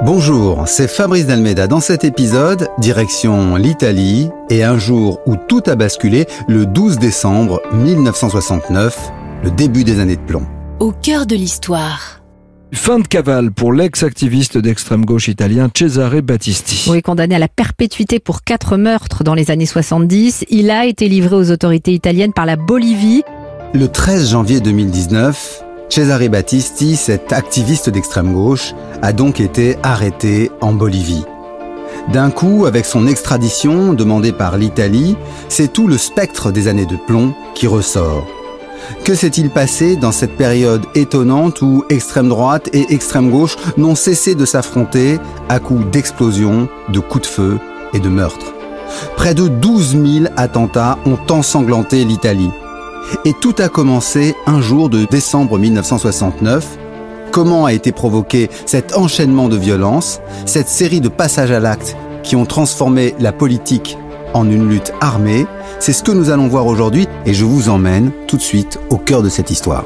Bonjour, c'est Fabrice d'Almeida. Dans cet épisode, direction l'Italie et un jour où tout a basculé, le 12 décembre 1969, le début des années de plomb. Au cœur de l'histoire. Fin de cavale pour l'ex-activiste d'extrême gauche italien Cesare Battisti. Oui, condamné à la perpétuité pour 4 meurtres dans les années 70, il a été livré aux autorités italiennes par la Bolivie. Le 13 janvier 2019, Cesare Battisti, cet activiste d'extrême gauche, a donc été arrêté en Bolivie. D'un coup, avec son extradition demandée par l'Italie, c'est tout le spectre des années de plomb qui ressort. Que s'est-il passé dans cette période étonnante où extrême droite et extrême gauche n'ont cessé de s'affronter à coups d'explosions, de coups de feu et de meurtres? Près de 12 000 attentats ont ensanglanté l'Italie. Et tout a commencé un jour de décembre 1969. Comment a été provoqué cet enchaînement de violences, cette série de passages à l'acte qui ont transformé la politique en une lutte armée? C'est ce que nous allons voir aujourd'hui et je vous emmène tout de suite au cœur de cette histoire.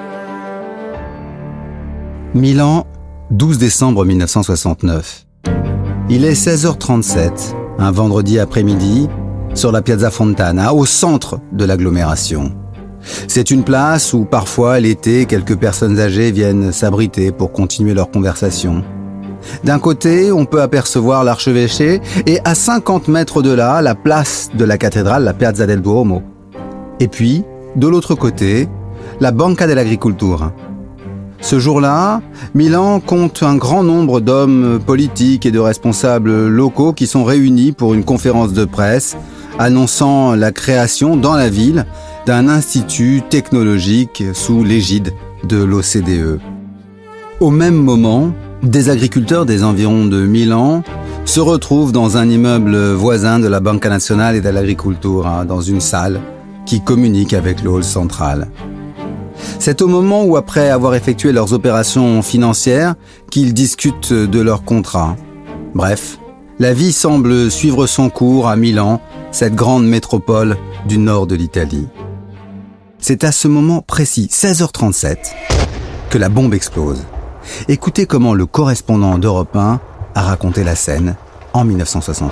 Milan, 12 décembre 1969. Il est 16h37, un vendredi après-midi, sur la Piazza Fontana, au centre de l'agglomération. C'est une place où parfois l'été, quelques personnes âgées viennent s'abriter pour continuer leur conversation. D'un côté, on peut apercevoir l'archevêché et à 50 mètres de là, la place de la cathédrale, la Piazza del Duomo. Et puis, de l'autre côté, la Banca dell'Agricoltura. Ce jour-là, Milan compte un grand nombre d'hommes politiques et de responsables locaux qui sont réunis pour une conférence de presse annonçant la création dans la ville d'un institut technologique sous l'égide de l'OCDE. Au même moment, des agriculteurs des environs de Milan se retrouvent dans un immeuble voisin de la Banca Nazionale dell'Agricoltura, dans une salle qui communique avec le hall central. C'est au moment où, après avoir effectué leurs opérations financières, qu'ils discutent de leur contrat. Bref, la vie semble suivre son cours à Milan, cette grande métropole du nord de l'Italie. C'est à ce moment précis, 16h37, que la bombe explose. Écoutez comment le correspondant d'Europe 1 a raconté la scène en 1969.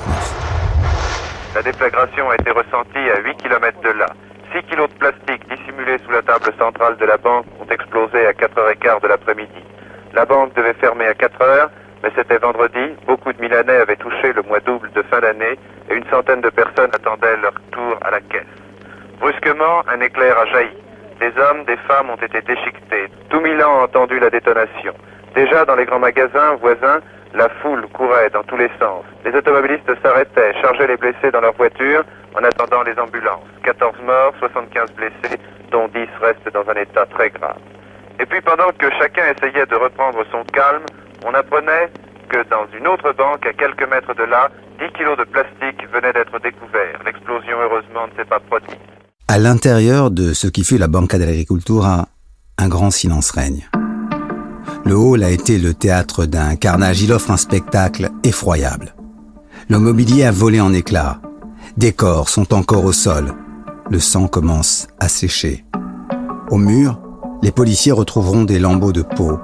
La déflagration a été ressentie à 8 km de là. 6 kilos de plastique dissimulés sous la table centrale de la banque ont explosé à 4h15 de l'après-midi. La banque devait fermer à 4h, mais c'était vendredi. Beaucoup de Milanais avaient touché le mois double de fin d'année et une centaine de personnes attendaient leur tour à la caisse. Brusquement, un éclair a jailli. Des hommes, des femmes ont été déchiquetés. Tout Milan a entendu la détonation. Déjà dans les grands magasins voisins, la foule courait dans tous les sens. Les automobilistes s'arrêtaient, chargeaient les blessés dans leurs voitures en attendant les ambulances. 14 morts, 75 blessés, dont 10 restent dans un état très grave. Et puis pendant que chacun essayait de reprendre son calme, on apprenait que dans une autre banque, à quelques mètres de là, 10 kilos de plastique venaient d'être découverts. L'explosion, heureusement, ne s'est pas produite. À l'intérieur de ce qui fut la Banca dell'Agricoltura, un grand silence règne. Le hall a été le théâtre d'un carnage. Il offre un spectacle effroyable. Le mobilier a volé en éclats. Des corps sont encore au sol. Le sang commence à sécher. Au mur, les policiers retrouveront des lambeaux de peau.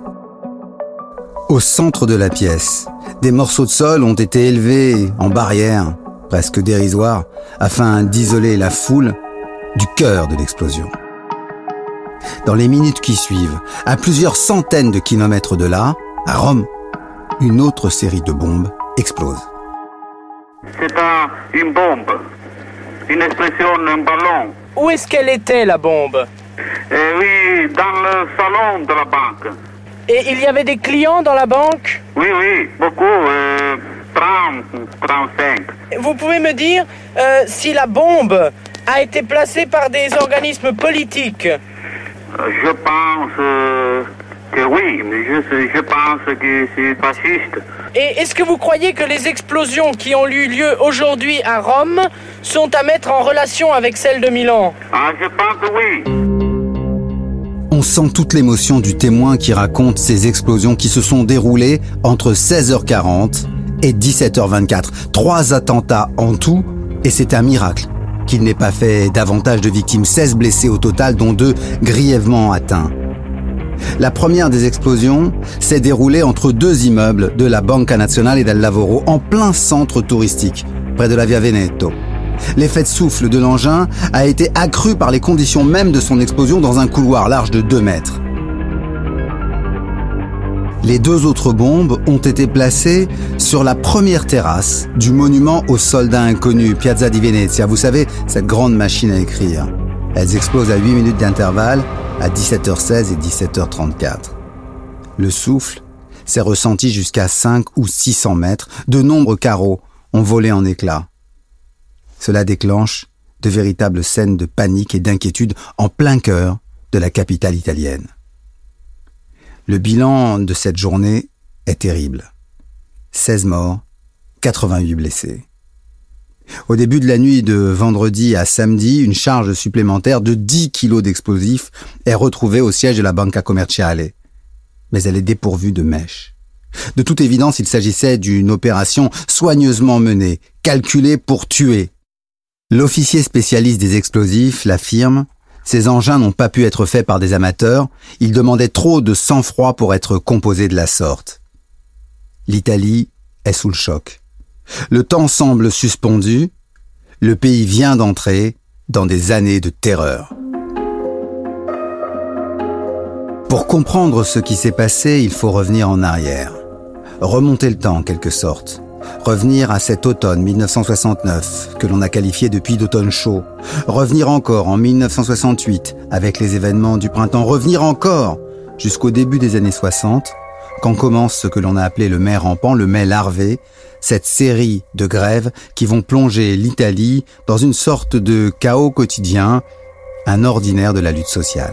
Au centre de la pièce, des morceaux de sol ont été élevés en barrière, presque dérisoires, afin d'isoler la foule du cœur de l'explosion. Dans les minutes qui suivent, à plusieurs centaines de kilomètres de là, à Rome, une autre série de bombes explose. C'est une bombe, une explosion, un ballon. Où est-ce qu'elle était, la bombe? Oui, dans le salon de la banque. Et il y avait des clients dans la banque? Oui, beaucoup, 30, 35. Vous pouvez me dire si la bombe a été placée par des organismes politiques? Je pense que oui, mais je pense que c'est fasciste. Et est-ce que vous croyez que les explosions qui ont eu lieu aujourd'hui à Rome sont à mettre en relation avec celles de Milan? Je pense que oui. On sent toute l'émotion du témoin qui raconte ces explosions qui se sont déroulées entre 16h40 et 17h24. 3 attentats en tout, et c'est un miracle qu'il n'ait pas fait davantage de victimes. 16 blessés au total, dont 2 grièvement atteints. La première des explosions s'est déroulée entre deux immeubles de la Banca Nazionale del Lavoro en plein centre touristique, près de la Via Veneto. L'effet de souffle de l'engin a été accru par les conditions mêmes de son explosion dans un couloir large de 2 mètres. Les 2 autres bombes ont été placées sur la première terrasse du monument aux soldats inconnus, Piazza di Venezia. Vous savez, cette grande machine à écrire. Elles explosent à 8 minutes d'intervalle, à 17h16 et 17h34. Le souffle s'est ressenti jusqu'à 5 ou 600 mètres. De nombreux carreaux ont volé en éclats. Cela déclenche de véritables scènes de panique et d'inquiétude en plein cœur de la capitale italienne. Le bilan de cette journée est terrible. 16 morts, 88 blessés. Au début de la nuit de vendredi à samedi, une charge supplémentaire de 10 kilos d'explosifs est retrouvée au siège de la Banca Commerciale. Mais elle est dépourvue de mèches. De toute évidence, il s'agissait d'une opération soigneusement menée, calculée pour tuer. L'officier spécialiste des explosifs l'affirme. Ces engins n'ont pas pu être faits par des amateurs, ils demandaient trop de sang-froid pour être composés de la sorte. L'Italie est sous le choc. Le temps semble suspendu, le pays vient d'entrer dans des années de terreur. Pour comprendre ce qui s'est passé, il faut revenir en arrière. Remonter le temps en quelque sorte. Revenir à cet automne 1969, que l'on a qualifié depuis d'automne chaud. Revenir encore en 1968, avec les événements du printemps. Revenir encore jusqu'au début des années 60, quand commence ce que l'on a appelé le mai rampant, le mai larvé, cette série de grèves qui vont plonger l'Italie dans une sorte de chaos quotidien, un ordinaire de la lutte sociale.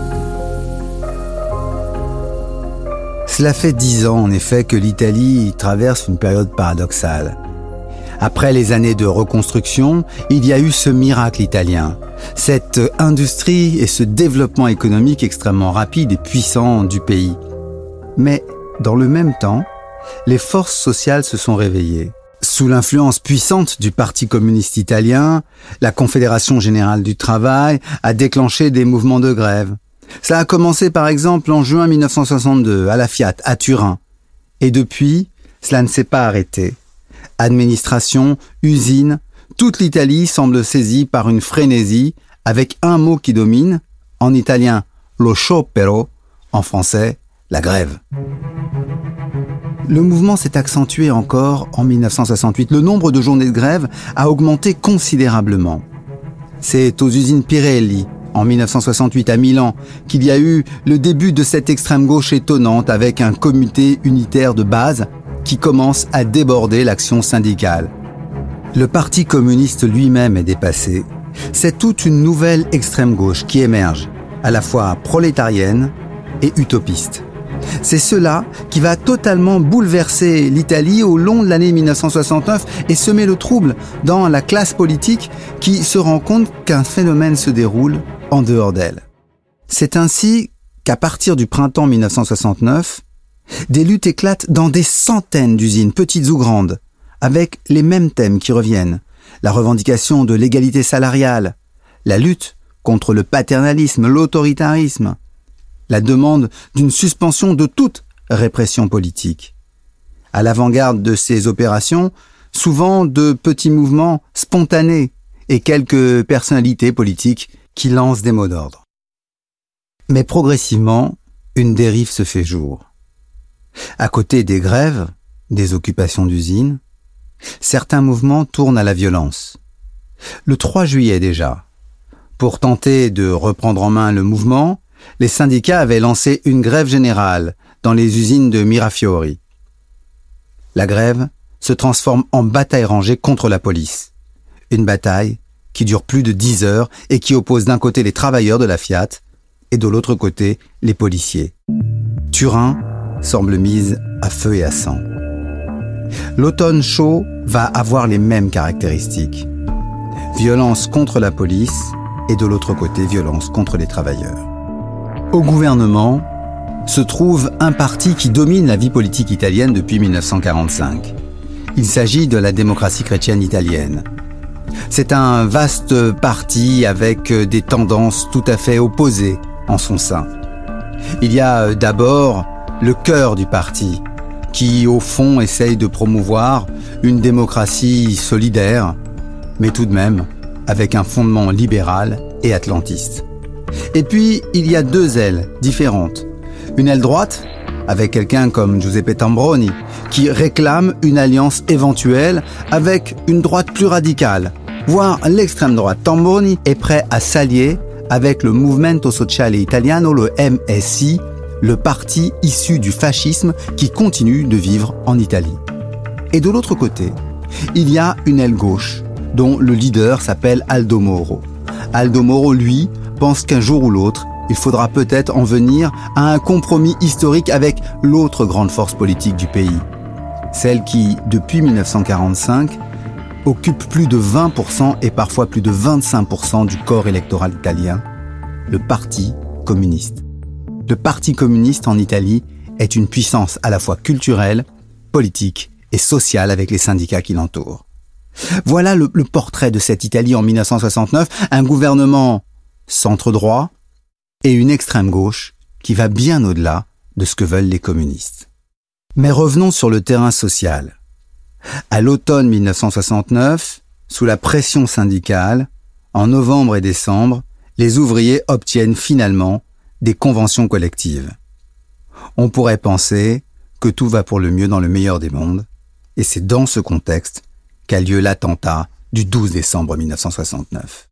Cela fait 10 ans, en effet, que l'Italie traverse une période paradoxale. Après les années de reconstruction, il y a eu ce miracle italien, cette industrie et ce développement économique extrêmement rapide et puissant du pays. Mais, dans le même temps, les forces sociales se sont réveillées. Sous l'influence puissante du Parti communiste italien, la Confédération générale du travail a déclenché des mouvements de grève. Cela a commencé par exemple en juin 1962 à la Fiat, à Turin. Et depuis, cela ne s'est pas arrêté. Administration, usine, toute l'Italie semble saisie par une frénésie avec un mot qui domine, en italien lo sciopero, en français la grève. Le mouvement s'est accentué encore en 1968. Le nombre de journées de grève a augmenté considérablement. C'est aux usines Pirelli, en 1968 à Milan, qu'il y a eu le début de cette extrême gauche étonnante avec un comité unitaire de base qui commence à déborder l'action syndicale. Le Parti communiste lui-même est dépassé. C'est toute une nouvelle extrême gauche qui émerge, à la fois prolétarienne et utopiste. C'est cela qui va totalement bouleverser l'Italie au long de l'année 1969 et semer le trouble dans la classe politique qui se rend compte qu'un phénomène se déroule en dehors d'elle. C'est ainsi qu'à partir du printemps 1969, des luttes éclatent dans des centaines d'usines, petites ou grandes, avec les mêmes thèmes qui reviennent. La revendication de l'égalité salariale, la lutte contre le paternalisme, l'autoritarisme, la demande d'une suspension de toute répression politique. À l'avant-garde de ces opérations, souvent de petits mouvements spontanés et quelques personnalités politiques qui lancent des mots d'ordre. Mais progressivement, une dérive se fait jour. À côté des grèves, des occupations d'usines, certains mouvements tournent à la violence. Le 3 juillet déjà, pour tenter de reprendre en main le mouvement, les syndicats avaient lancé une grève générale dans les usines de Mirafiori. La grève se transforme en bataille rangée contre la police. Une bataille qui dure plus de 10 heures et qui oppose d'un côté les travailleurs de la Fiat et de l'autre côté les policiers. Turin semble mise à feu et à sang. L'automne chaud va avoir les mêmes caractéristiques. Violence contre la police et de l'autre côté violence contre les travailleurs. Au gouvernement se trouve un parti qui domine la vie politique italienne depuis 1945. Il s'agit de la démocratie chrétienne italienne. C'est un vaste parti avec des tendances tout à fait opposées en son sein. Il y a d'abord le cœur du parti, qui au fond essaye de promouvoir une démocratie solidaire, mais tout de même avec un fondement libéral et atlantiste. Et puis, il y a deux ailes différentes. Une aile droite, avec quelqu'un comme Giuseppe Tambroni, qui réclame une alliance éventuelle avec une droite plus radicale, voire l'extrême droite. Tambroni est prêt à s'allier avec le Movimento Sociale Italiano, le MSI, le parti issu du fascisme qui continue de vivre en Italie. Et de l'autre côté, il y a une aile gauche, dont le leader s'appelle Aldo Moro. Aldo Moro, lui, pense qu'un jour ou l'autre, il faudra peut-être en venir à un compromis historique avec l'autre grande force politique du pays. Celle qui, depuis 1945, occupe plus de 20% et parfois plus de 25% du corps électoral italien, le Parti communiste. Le Parti communiste en Italie est une puissance à la fois culturelle, politique et sociale avec les syndicats qui l'entourent. Voilà le portrait de cette Italie en 1969, un gouvernement centre-droit et une extrême gauche qui va bien au-delà de ce que veulent les communistes. Mais revenons sur le terrain social. À l'automne 1969, sous la pression syndicale, en novembre et décembre, les ouvriers obtiennent finalement des conventions collectives. On pourrait penser que tout va pour le mieux dans le meilleur des mondes, et c'est dans ce contexte qu'a lieu l'attentat du 12 décembre 1969.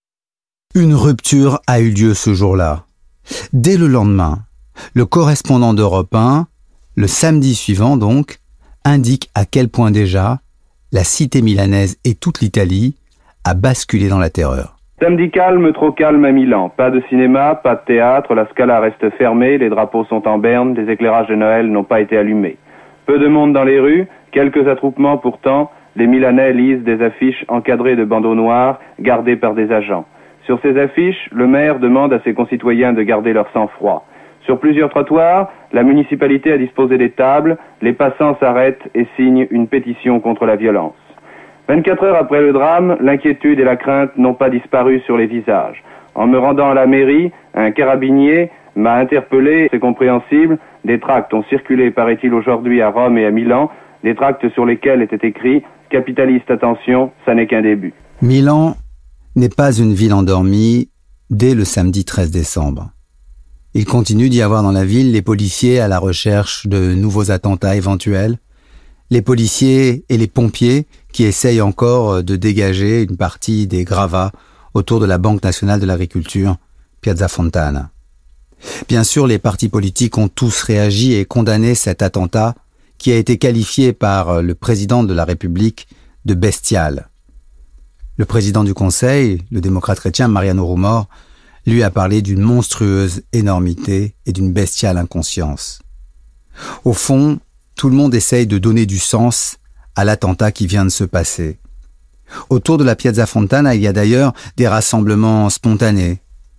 Une rupture a eu lieu ce jour-là. Dès le lendemain, le correspondant d'Europe 1, le samedi suivant donc, indique à quel point déjà la cité milanaise et toute l'Italie a basculé dans la terreur. Samedi calme, trop calme à Milan. Pas de cinéma, pas de théâtre, la Scala reste fermée, les drapeaux sont en berne, les éclairages de Noël n'ont pas été allumés. Peu de monde dans les rues, quelques attroupements pourtant, les Milanais lisent des affiches encadrées de bandeaux noirs, gardées par des agents. Sur ces affiches, le maire demande à ses concitoyens de garder leur sang-froid. Sur plusieurs trottoirs, la municipalité a disposé des tables, les passants s'arrêtent et signent une pétition contre la violence. 24 heures après le drame, l'inquiétude et la crainte n'ont pas disparu sur les visages. En me rendant à la mairie, un carabinier m'a interpellé, c'est compréhensible, des tracts ont circulé, paraît-il, aujourd'hui à Rome et à Milan, des tracts sur lesquels était écrit « Capitaliste, attention, ça n'est qu'un début ». Milan n'est pas une ville endormie dès le samedi 13 décembre. Il continue d'y avoir dans la ville les policiers à la recherche de nouveaux attentats éventuels, les policiers et les pompiers qui essayent encore de dégager une partie des gravats autour de la Banque nationale de l'agriculture, Piazza Fontana. Bien sûr, les partis politiques ont tous réagi et condamné cet attentat qui a été qualifié par le président de la République de bestial. Le président du Conseil, le démocrate chrétien Mariano Rumor, lui a parlé d'une monstrueuse énormité et d'une bestiale inconscience. Au fond, tout le monde essaye de donner du sens à l'attentat qui vient de se passer. Autour de la Piazza Fontana, il y a d'ailleurs des rassemblements spontanés.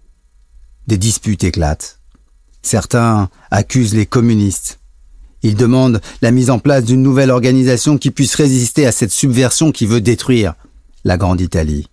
Des disputes éclatent. Certains accusent les communistes. Ils demandent la mise en place d'une nouvelle organisation qui puisse résister à cette subversion qui veut détruire la Grande Italie.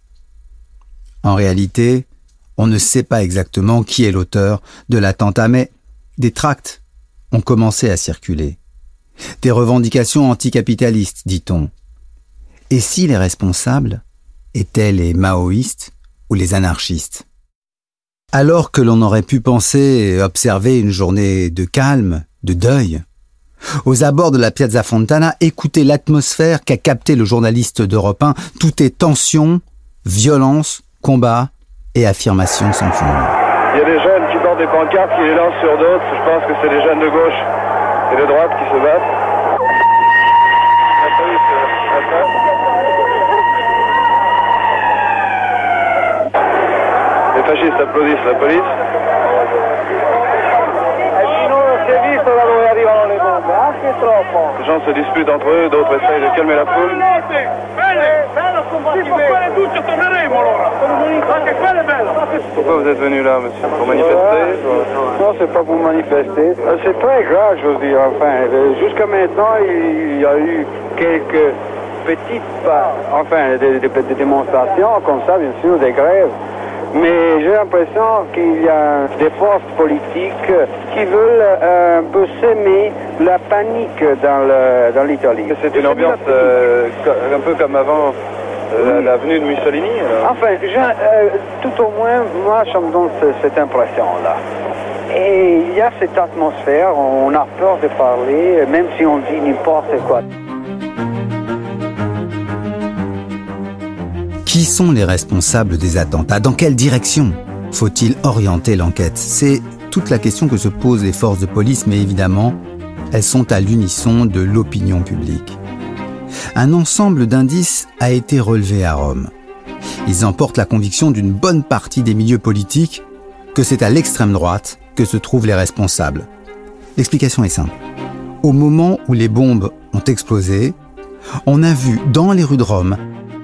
En réalité, on ne sait pas exactement qui est l'auteur de l'attentat, mais des tracts ont commencé à circuler. Des revendications anticapitalistes, dit-on. Et si les responsables étaient les maoïstes ou les anarchistes? Alors que l'on aurait pu penser observer une journée de calme, de deuil, aux abords de la Piazza Fontana, écoutez l'atmosphère qu'a capté le journaliste d'Europe 1, tout est tension, violence, combat et affirmation sans fondement. Il y a des jeunes qui portent des pancartes, qui les lancent sur d'autres. Je pense que c'est des jeunes de gauche et de droite qui se battent. La police, les fascistes applaudissent la police. Les gens se disputent entre eux, d'autres essayent de calmer la foule. Pourquoi vous êtes venu là, monsieur? Pour manifester? Non, c'est pas pour manifester. C'est très grave, je veux dire. Enfin, jusqu'à maintenant, il y a eu quelques petites, des démonstrations comme ça, bien sûr, des grèves. Mais j'ai l'impression qu'il y a des forces politiques qui veulent un peu s'aimer la panique dans l'Italie. C'est une ambiance un peu comme avant la venue de Mussolini alors. Enfin, tout au moins, moi, ça me donne cette impression-là. Et il y a cette atmosphère, on a peur de parler, même si on dit n'importe quoi. Qui sont les responsables des attentats? Dans quelle direction faut-il orienter l'enquête? C'est toute la question que se posent les forces de police, mais évidemment, elles sont à l'unisson de l'opinion publique. Un ensemble d'indices a été relevé à Rome. Ils emportent la conviction d'une bonne partie des milieux politiques que c'est à l'extrême droite que se trouvent les responsables. L'explication est simple. Au moment où les bombes ont explosé, on a vu dans les rues de Rome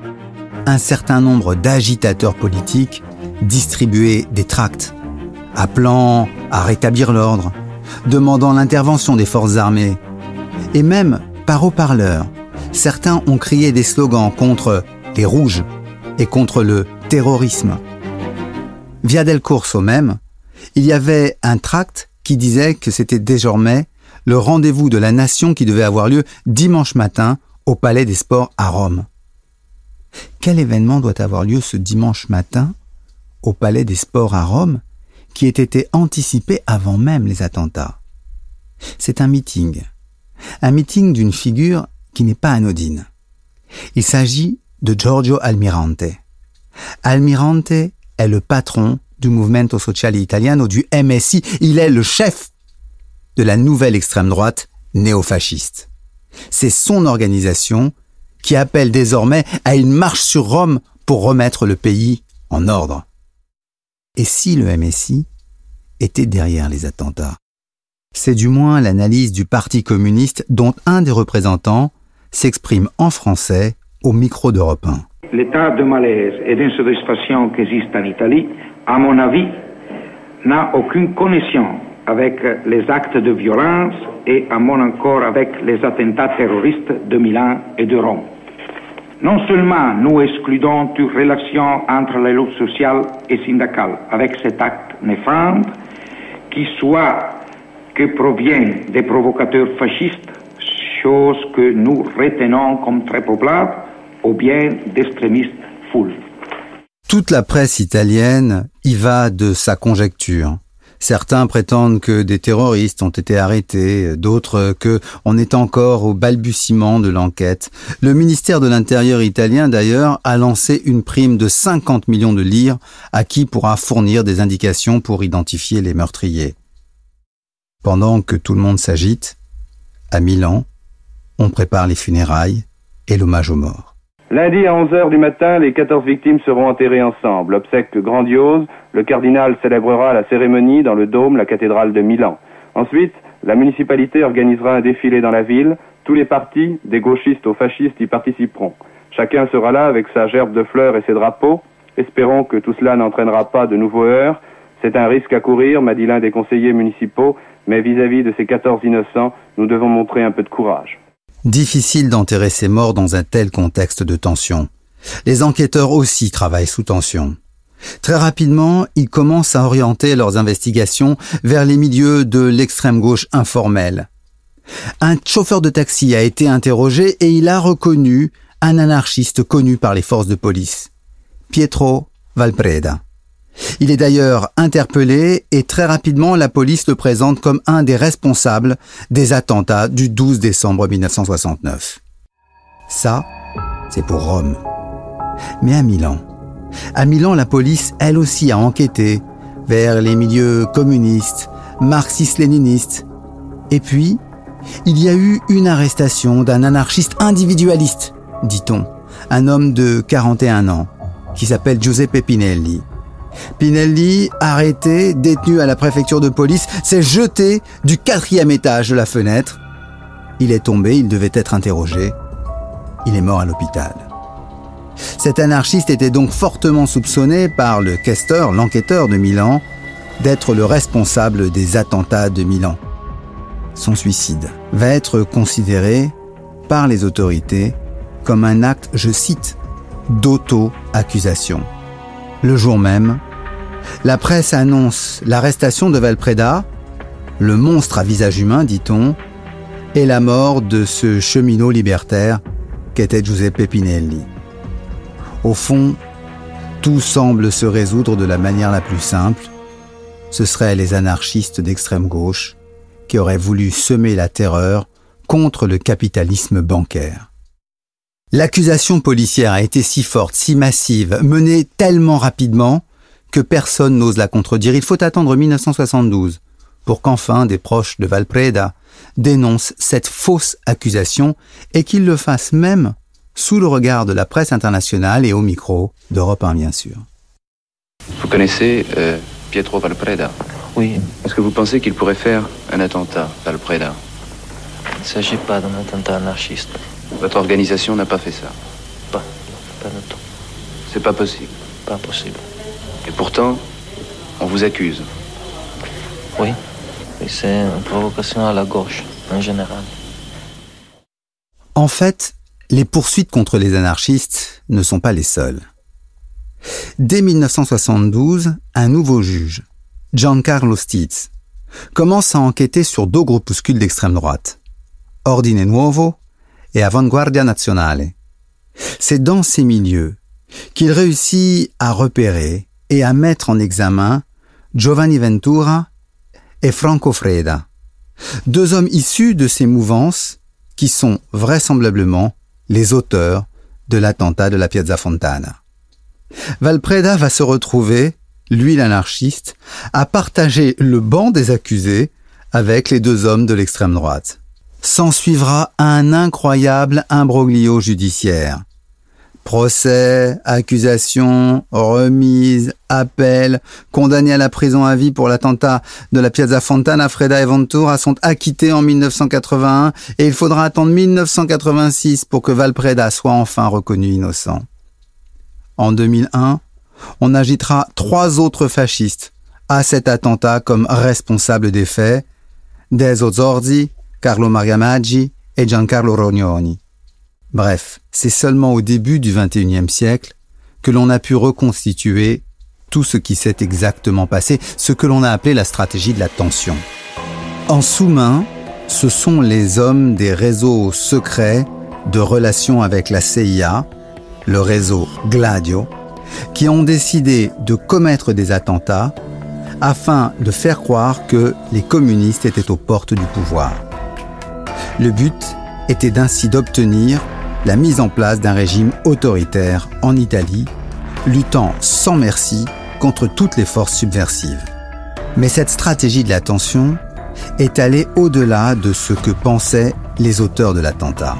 un certain nombre d'agitateurs politiques distribuer des tracts, appelant à rétablir l'ordre, demandant l'intervention des forces armées. Et même, par haut-parleur, certains ont crié des slogans contre les rouges et contre le terrorisme. Via del Corso même, il y avait un tract qui disait que c'était désormais le rendez-vous de la nation qui devait avoir lieu dimanche matin au Palais des Sports à Rome. Quel événement doit avoir lieu ce dimanche matin au Palais des Sports à Rome qui ait été anticipé avant même les attentats? C'est un meeting d'une figure qui n'est pas anodine. Il s'agit de Giorgio Almirante. Almirante est le patron du Movimento Sociale Italiano, du MSI. Il est le chef de la nouvelle extrême droite néofasciste. C'est son organisation qui appelle désormais à une marche sur Rome pour remettre le pays en ordre. Et si le MSI était derrière les attentats? C'est du moins l'analyse du Parti communiste dont un des représentants s'exprime en français au micro d'Europe 1. L'état de malaise et d'insatisfaction qui existe en Italie, à mon avis, n'a aucune connexion avec les actes de violence et à mon encore avec les attentats terroristes de Milan et de Rome. Non seulement nous excluons toute relation entre les luttes sociales et syndicales avec cet acte néfaste, qui soit que provient des provocateurs fascistes, chose que nous retenons comme très probable, ou bien d'extrémistes foules. Toute la presse italienne y va de sa conjecture. Certains prétendent que des terroristes ont été arrêtés, d'autres que on est encore au balbutiement de l'enquête. Le ministère de l'Intérieur italien, d'ailleurs, a lancé une prime de 50 millions de lire à qui pourra fournir des indications pour identifier les meurtriers. Pendant que tout le monde s'agite, à Milan, on prépare les funérailles et l'hommage aux morts. Lundi à 11h du matin, les 14 victimes seront enterrées ensemble. Obsèques grandioses, le cardinal célébrera la cérémonie dans le dôme, la cathédrale de Milan. Ensuite, la municipalité organisera un défilé dans la ville. Tous les partis, des gauchistes aux fascistes, y participeront. Chacun sera là avec sa gerbe de fleurs et ses drapeaux. Espérons que tout cela n'entraînera pas de nouveaux heurts. C'est un risque à courir, m'a dit l'un des conseillers municipaux, mais vis-à-vis de ces 14 innocents, nous devons montrer un peu de courage. Difficile d'enterrer ces morts dans un tel contexte de tension. Les enquêteurs aussi travaillent sous tension. Très rapidement, ils commencent à orienter leurs investigations vers les milieux de l'extrême gauche informelle. Un chauffeur de taxi a été interrogé et il a reconnu un anarchiste connu par les forces de police, Pietro Valpreda. Il est d'ailleurs interpellé et très rapidement la police le présente comme un des responsables des attentats du 12 décembre 1969. Ça, c'est pour Rome. Mais à Milan, la police, elle aussi, a enquêté vers les milieux communistes, marxistes-léninistes. Et puis, il y a eu une arrestation d'un anarchiste individualiste, dit-on, un homme de 41 ans, qui s'appelle Giuseppe Pinelli. Pinelli, arrêté, détenu à la préfecture de police, s'est jeté du 4e étage de la fenêtre. Il est tombé, il devait être interrogé. Il est mort à l'hôpital. Cet anarchiste était donc fortement soupçonné par le questeur, l'enquêteur de Milan, d'être le responsable des attentats de Milan. Son suicide va être considéré par les autorités comme un acte, je cite, d'auto-accusation. Le jour même, La presse annonce l'arrestation de Valpreda, le monstre à visage humain, dit-on, et la mort de ce cheminot libertaire qu'était Giuseppe Pinelli. Au fond, tout semble se résoudre de la manière la plus simple. Ce seraient les anarchistes d'extrême gauche qui auraient voulu semer la terreur contre le capitalisme bancaire. L'accusation policière a été si forte, si massive, menée tellement rapidement que personne n'ose la contredire. Il faut attendre 1972 pour qu'enfin des proches de Valpreda dénoncent cette fausse accusation et qu'ils le fassent même sous le regard de la presse internationale et au micro d'Europe 1, bien sûr. Vous connaissez Pietro Valpreda? Oui. Est-ce que vous pensez qu'il pourrait faire un attentat, Valpreda? Il ne s'agit pas d'un attentat anarchiste. Votre organisation n'a pas fait ça? Pas du tout. C'est pas possible? Pas possible. Et pourtant, on vous accuse? Oui. Et c'est une provocation à la gauche, en général. En fait, les poursuites contre les anarchistes ne sont pas les seules. Dès 1972, un nouveau juge, Giancarlo Stitz, commence à enquêter sur deux groupuscules d'extrême droite, Ordine Nuovo et Avanguardia Nazionale. C'est dans ces milieux qu'il réussit à repérer et à mettre en examen Giovanni Ventura et Franco Freda, deux hommes issus de ces mouvances qui sont vraisemblablement les auteurs de l'attentat de la Piazza Fontana. Valpreda va se retrouver, lui l'anarchiste, à partager le banc des accusés avec les deux hommes de l'extrême droite. S'ensuivra un incroyable imbroglio judiciaire. Procès, accusations, remises, appels, condamnés à la prison à vie pour l'attentat de la Piazza Fontana, Freda et Ventura sont acquittés en 1981 et il faudra attendre 1986 pour que Valpreda soit enfin reconnu innocent. En 2001, on agitera 3 autres fascistes à cet attentat comme responsables des faits, Deso Zorzi, Carlo Mariamaggi et Giancarlo Rognoni. Bref, c'est seulement au début du XXIe siècle que l'on a pu reconstituer tout ce qui s'est exactement passé, ce que l'on a appelé la stratégie de la tension. En sous-main, ce sont les hommes des réseaux secrets de relations avec la CIA, le réseau Gladio, qui ont décidé de commettre des attentats afin de faire croire que les communistes étaient aux portes du pouvoir. Le but était ainsi d'obtenir la mise en place d'un régime autoritaire en Italie, luttant sans merci contre toutes les forces subversives. Mais cette stratégie de la tension est allée au-delà de ce que pensaient les auteurs de l'attentat.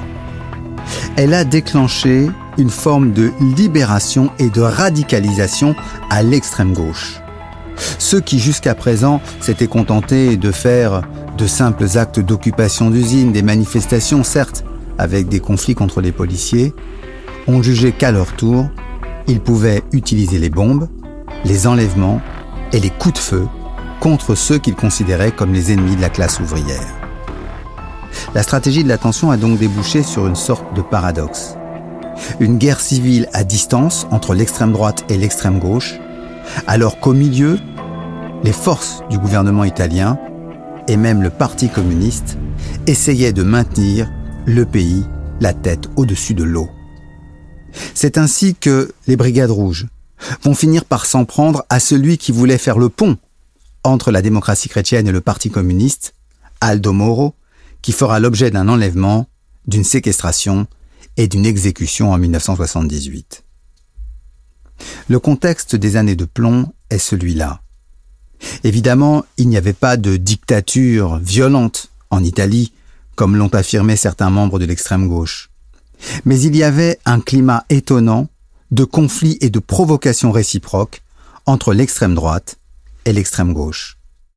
Elle a déclenché une forme de libération et de radicalisation à l'extrême gauche. Ceux qui jusqu'à présent s'étaient contentés de faire de simples actes d'occupation d'usines, des manifestations certes, avec des conflits contre les policiers, ont jugé qu'à leur tour, ils pouvaient utiliser les bombes, les enlèvements et les coups de feu contre ceux qu'ils considéraient comme les ennemis de la classe ouvrière. La stratégie de la tension a donc débouché sur une sorte de paradoxe. Une guerre civile à distance entre l'extrême droite et l'extrême gauche, alors qu'au milieu, les forces du gouvernement italien et même le Parti communiste essayaient de maintenir le pays la tête au-dessus de l'eau. C'est ainsi que les Brigades rouges vont finir par s'en prendre à celui qui voulait faire le pont entre la démocratie chrétienne et le Parti communiste, Aldo Moro, qui fera l'objet d'un enlèvement, d'une séquestration et d'une exécution en 1978. Le contexte des années de plomb est celui-là. Évidemment, il n'y avait pas de dictature violente en Italie, comme l'ont affirmé certains membres de l'extrême gauche. Mais il y avait un climat étonnant de conflits et de provocations réciproques entre l'extrême droite et l'extrême gauche.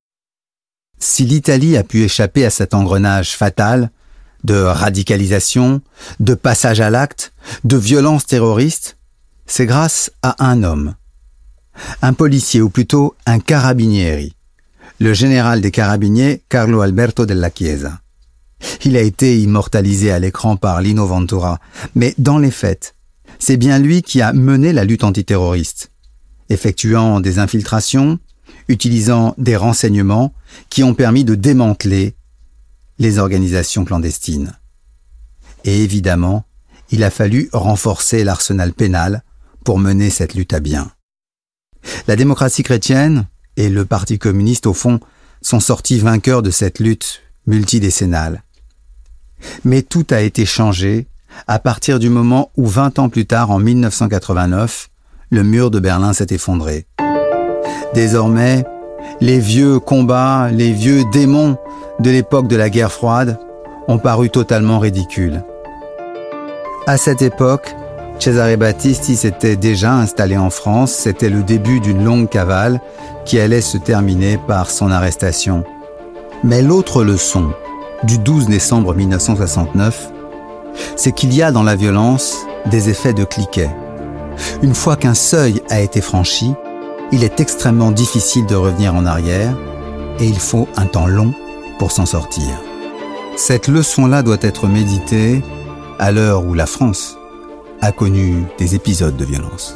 Si l'Italie a pu échapper à cet engrenage fatal de radicalisation, de passage à l'acte, de violence terroriste, c'est grâce à un homme, un policier ou plutôt un carabinieri, le général des carabiniers Carlo Alberto della Chiesa. Il a été immortalisé à l'écran par Lino Ventura, mais dans les faits, c'est bien lui qui a mené la lutte antiterroriste. effectuant des infiltrations, utilisant des renseignements qui ont permis de démanteler les organisations clandestines. Et évidemment, il a fallu renforcer l'arsenal pénal pour mener cette lutte à bien. La démocratie chrétienne et le Parti communiste, au fond, sont sortis vainqueurs de cette lutte multidécennale. Mais tout a été changé à partir du moment où 20 ans plus tard, en 1989, le mur de Berlin s'est effondré. Désormais, les vieux combats, les vieux démons de l'époque de la guerre froide ont paru totalement ridicules. À cette époque, Cesare Battisti s'était déjà installé en France. C'était le début d'une longue cavale qui allait se terminer par son arrestation. Mais l'autre leçon du 12 décembre 1969, c'est qu'il y a dans la violence des effets de cliquet. Une fois qu'un seuil a été franchi, il est extrêmement difficile de revenir en arrière et il faut un temps long pour s'en sortir. Cette leçon-là doit être méditée à l'heure où la France a connu des épisodes de violence.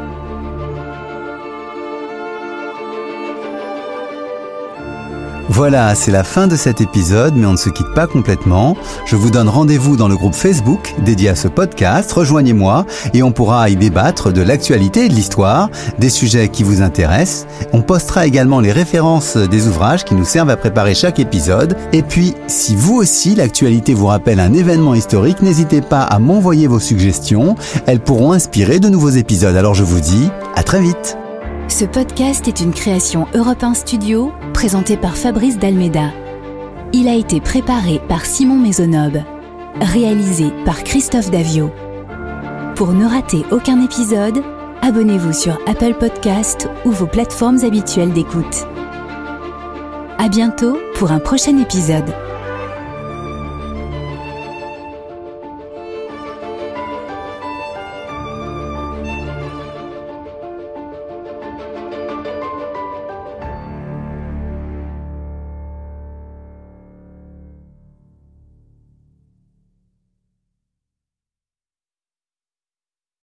Voilà, c'est la fin de cet épisode, mais on ne se quitte pas complètement. Je vous donne rendez-vous dans le groupe Facebook dédié à ce podcast. Rejoignez-moi et on pourra y débattre de l'actualité et de l'histoire, des sujets qui vous intéressent. On postera également les références des ouvrages qui nous servent à préparer chaque épisode. Et puis, si vous aussi, l'actualité vous rappelle un événement historique, n'hésitez pas à m'envoyer vos suggestions. Elles pourront inspirer de nouveaux épisodes. Alors je vous dis à très vite. Ce podcast est une création Europe 1 Studio, présentée par Fabrice Dalméda. Il a été préparé par Simon Maisonneuve, réalisé par Christophe Davio. Pour ne rater aucun épisode, abonnez-vous sur Apple Podcast ou vos plateformes habituelles d'écoute. À bientôt pour un prochain épisode.